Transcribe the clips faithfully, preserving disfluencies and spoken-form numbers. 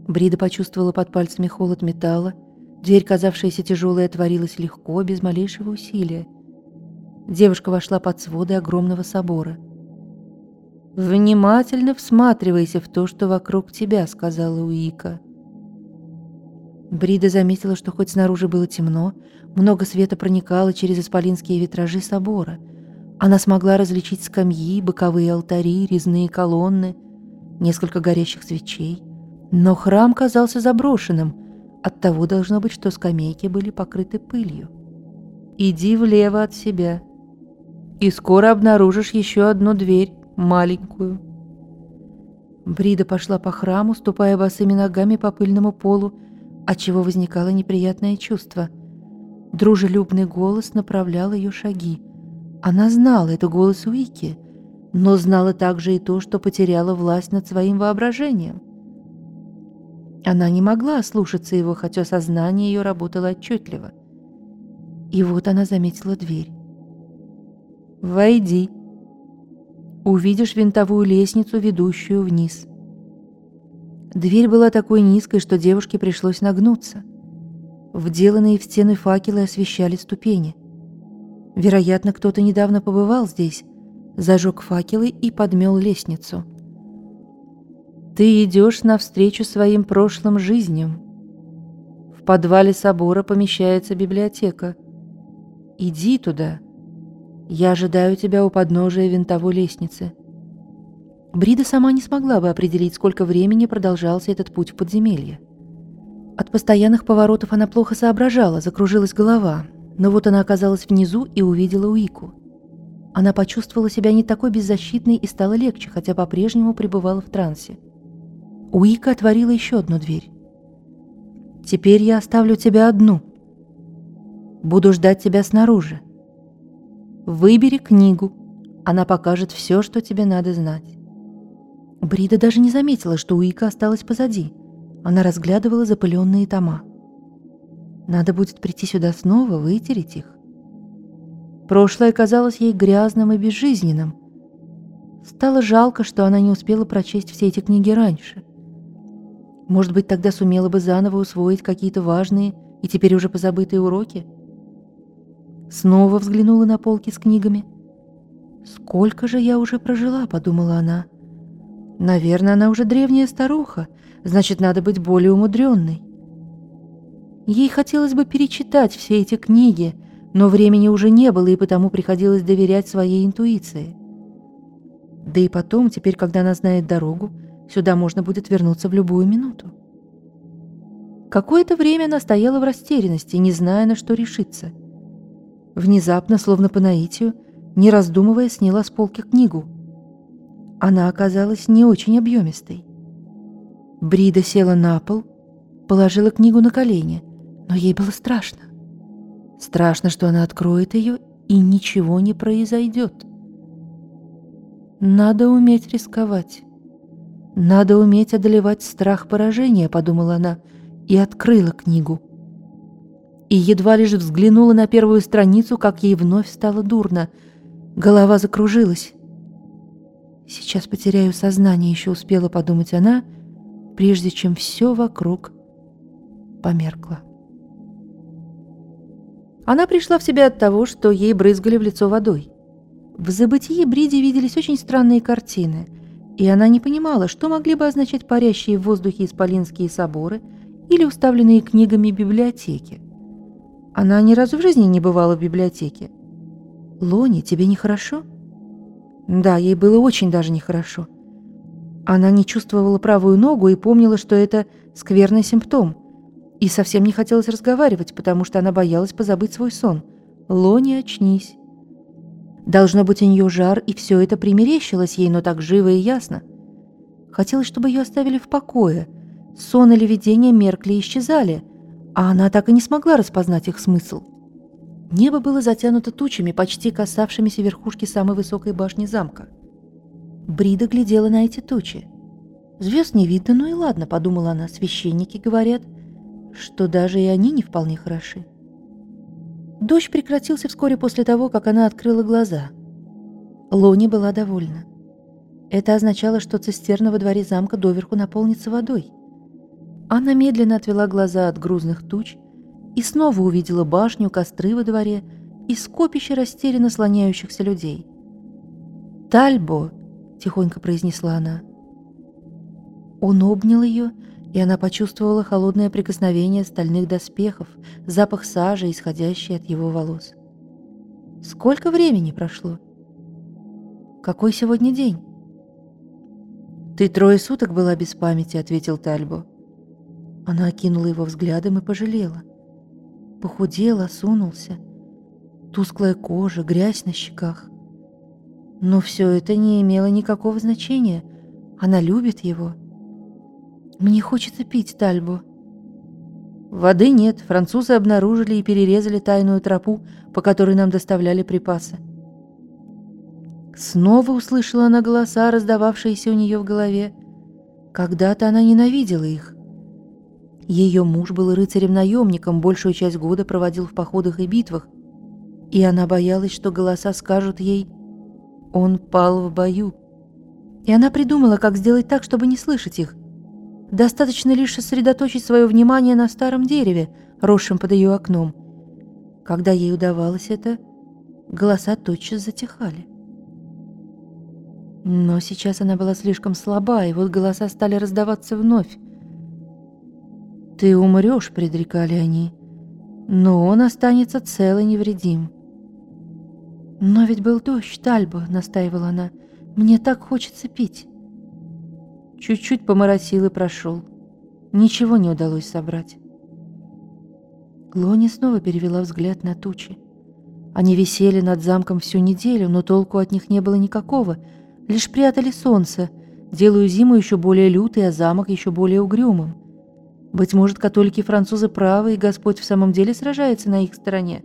Брида почувствовала под пальцами холод металла. Дверь, казавшаяся тяжелой, отворилась легко, без малейшего усилия. Девушка вошла под своды огромного собора. «Внимательно всматривайся в то, что вокруг тебя», — сказала Уика. Брида заметила, что хоть снаружи было темно, много света проникало через исполинские витражи собора. Она смогла различить скамьи, боковые алтари, резные колонны, несколько горящих свечей. Но храм казался заброшенным, оттого должно быть, что скамейки были покрыты пылью. «Иди влево от себя, и скоро обнаружишь еще одну дверь, маленькую». Брида пошла по храму, ступая босыми ногами по пыльному полу, отчего возникало неприятное чувство. Дружелюбный голос направлял ее шаги. Она знала, это голос Уики, но знала также и то, что потеряла власть над своим воображением. Она не могла ослушаться его, хотя сознание ее работало отчетливо. И вот она заметила дверь. «Войди. Увидишь винтовую лестницу, ведущую вниз». Дверь была такой низкой, что девушке пришлось нагнуться. Вделанные в стены факелы освещали ступени. Вероятно, кто-то недавно побывал здесь, зажег факелы и подмел лестницу. «Ты идешь навстречу своим прошлым жизням. В подвале собора помещается библиотека. Иди туда. Я ожидаю тебя у подножия винтовой лестницы». Брида сама не смогла бы определить, сколько времени продолжался этот путь в подземелье. От постоянных поворотов она плохо соображала, закружилась голова, но вот она оказалась внизу и увидела Уику. Она почувствовала себя не такой беззащитной и стало легче, хотя по-прежнему пребывала в трансе. Уика отворила еще одну дверь. «Теперь я оставлю тебя одну. Буду ждать тебя снаружи. Выбери книгу, она покажет все, что тебе надо знать». Брида даже не заметила, что Уика осталась позади. Она разглядывала запыленные тома. Надо будет прийти сюда снова, вытереть их. Прошлое казалось ей грязным и безжизненным. Стало жалко, что она не успела прочесть все эти книги раньше. Может быть, тогда сумела бы заново усвоить какие-то важные и теперь уже позабытые уроки? Снова взглянула на полки с книгами. «Сколько же я уже прожила?» — подумала она. «Наверное, она уже древняя старуха, значит, надо быть более умудренной». Ей хотелось бы перечитать все эти книги, но времени уже не было, и потому приходилось доверять своей интуиции. Да и потом, теперь, когда она знает дорогу, сюда можно будет вернуться в любую минуту. Какое-то время она стояла в растерянности, не зная, на что решиться. Внезапно, словно по наитию, не раздумывая, сняла с полки книгу. Она оказалась не очень объемистой. Брида села на пол, положила книгу на колени, но ей было страшно. Страшно, что она откроет ее, и ничего не произойдет. «Надо уметь рисковать. Надо уметь одолевать страх поражения», — подумала она, и открыла книгу. И едва лишь взглянула на первую страницу, как ей вновь стало дурно. Голова закружилась. «Сейчас потеряю сознание», — еще успела подумать она, прежде чем все вокруг померкло. Она пришла в себя от того, что ей брызгали в лицо водой. В забытии Бриде виделись очень странные картины, и она не понимала, что могли бы означать парящие в воздухе исполинские соборы или уставленные книгами библиотеки. Она ни разу в жизни не бывала в библиотеке. «Лони, тебе нехорошо?» Да, ей было очень даже нехорошо. Она не чувствовала правую ногу и помнила, что это скверный симптом. И совсем не хотелось разговаривать, потому что она боялась позабыть свой сон. «Лони, очнись». Должно быть, у нее жар, и все это примерещилось ей, но так живо и ясно. Хотелось, чтобы ее оставили в покое. Сон или видение меркли и исчезали, а она так и не смогла распознать их смысл. Небо было затянуто тучами, почти касавшимися верхушки самой высокой башни замка. Брида глядела на эти тучи. «Звезд не видно, ну и ладно», — подумала она, — «священники говорят, что даже и они не вполне хороши». Дождь прекратился вскоре после того, как она открыла глаза. Лони была довольна. Это означало, что цистерна во дворе замка доверху наполнится водой. Она медленно отвела глаза от грузных туч и снова увидела башню, костры во дворе и скопище растерянно слоняющихся людей. «Тальбо!» — тихонько произнесла она. Он обнял ее, и она почувствовала холодное прикосновение стальных доспехов, запах сажи, исходящий от его волос. «Сколько времени прошло? Какой сегодня день?» «Ты трое суток была без памяти», — ответил Тальбо. Она окинула его взглядом и пожалела. Похудел, осунулся, тусклая кожа, грязь на щеках. Но все это не имело никакого значения. Она любит его. «Мне хочется пить, Тальбо». «Воды нет. Французы обнаружили и перерезали тайную тропу, по которой нам доставляли припасы». Снова услышала она голоса, раздававшиеся у нее в голове. Когда-то она ненавидела их. Ее муж был рыцарем-наемником, большую часть года проводил в походах и битвах, и она боялась, что голоса скажут ей: «Он пал в бою». И она придумала, как сделать так, чтобы не слышать их. Достаточно лишь сосредоточить свое внимание на старом дереве, росшем под ее окном. Когда ей удавалось это, голоса тотчас затихали. Но сейчас она была слишком слаба, и вот голоса стали раздаваться вновь. «Ты умрешь», — предрекали они, — «но он останется цел и невредим». «Но ведь был дождь, Тальбо», — настаивала она, — «мне так хочется пить». Чуть-чуть поморосил и прошел. Ничего не удалось собрать. Лони снова перевела взгляд на тучи. Они висели над замком всю неделю, но толку от них не было никакого, лишь прятали солнце, делая зиму еще более лютой, а замок еще более угрюмым. Быть может, католики и французы правы, и Господь в самом деле сражается на их стороне.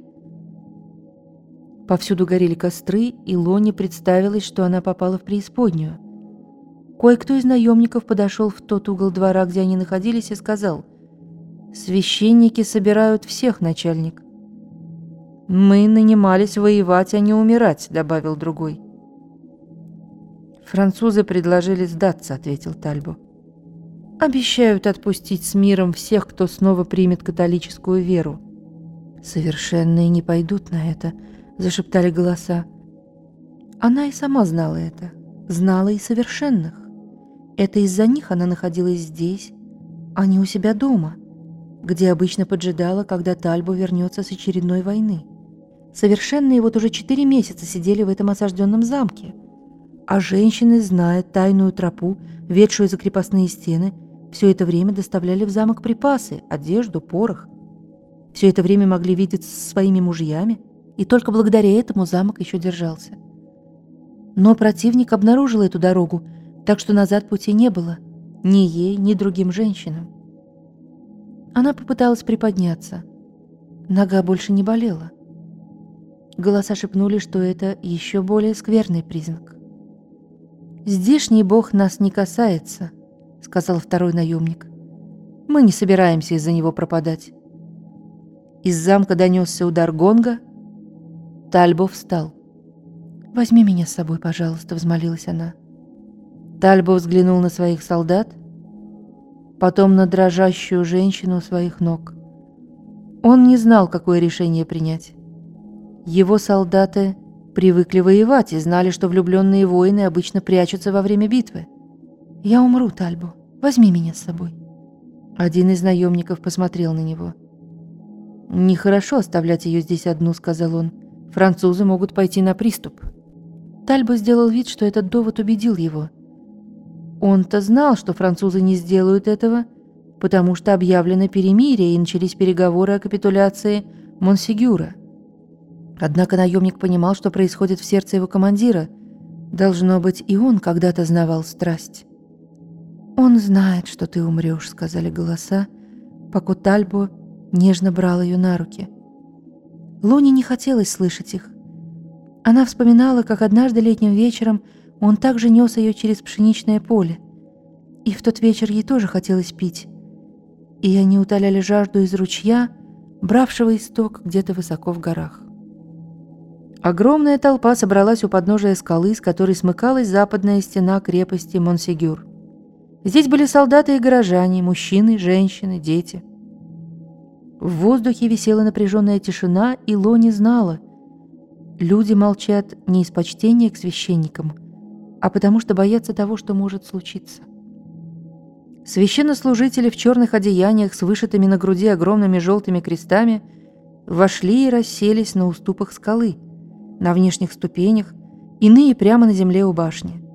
Повсюду горели костры, и Лони представилось, что она попала в преисподнюю. Кое-кто из наемников подошел в тот угол двора, где они находились, и сказал: «Священники собирают всех, начальник». «Мы нанимались воевать, а не умирать», — добавил другой. «Французы предложили сдаться», — ответил Тальбо. «Обещают отпустить с миром всех, кто снова примет католическую веру». «Совершенные не пойдут на это», — зашептали голоса. Она и сама знала это, знала и совершенных. Это из-за них она находилась здесь, а не у себя дома, где обычно поджидала, когда Тальбо вернется с очередной войны. Совершенные вот уже четыре месяца сидели в этом осажденном замке, а женщины, зная тайную тропу, ведшую за крепостные стены, все это время доставляли в замок припасы, одежду, порох. Все это время могли видеться со своими мужьями, и только благодаря этому замок еще держался. Но противник обнаружил эту дорогу, так что назад пути не было ни ей, ни другим женщинам. Она попыталась приподняться. Нога больше не болела. Голоса шепнули, что это еще более скверный признак. «Здешний бог нас не касается», — сказал второй наемник. «Мы не собираемся из-за него пропадать». Из замка донесся удар гонга. Тальбо встал. «Возьми меня с собой, пожалуйста», — взмолилась она. Тальбо взглянул на своих солдат, потом на дрожащую женщину у своих ног. Он не знал, какое решение принять. Его солдаты привыкли воевать и знали, что влюбленные воины обычно прячутся во время битвы. «Я умру, Тальбо. Возьми меня с собой». Один из наемников посмотрел на него. «Нехорошо оставлять ее здесь одну», — сказал он. «Французы могут пойти на приступ». Тальбо сделал вид, что этот довод убедил его. Он-то знал, что французы не сделают этого, потому что объявлено перемирие и начались переговоры о капитуляции Монсегюра. Однако наемник понимал, что происходит в сердце его командира. Должно быть, и он когда-то знавал страсть. «Он знает, что ты умрешь», — сказали голоса, пока Тальбо нежно брал ее на руки. Луне не хотелось слышать их. Она вспоминала, как однажды летним вечером он также нес ее через пшеничное поле. И в тот вечер ей тоже хотелось пить. И они утоляли жажду из ручья, бравшего исток где-то высоко в горах. Огромная толпа собралась у подножия скалы, с которой смыкалась западная стена крепости Монсегюр. Здесь были солдаты и горожане, мужчины, женщины, дети. В воздухе висела напряженная тишина, и Лони знала, люди молчат не из почтения к священникам, а потому что боятся того, что может случиться. Священнослужители в черных одеяниях с вышитыми на груди огромными желтыми крестами вошли и расселись на уступах скалы, на внешних ступенях, иные прямо на земле у башни.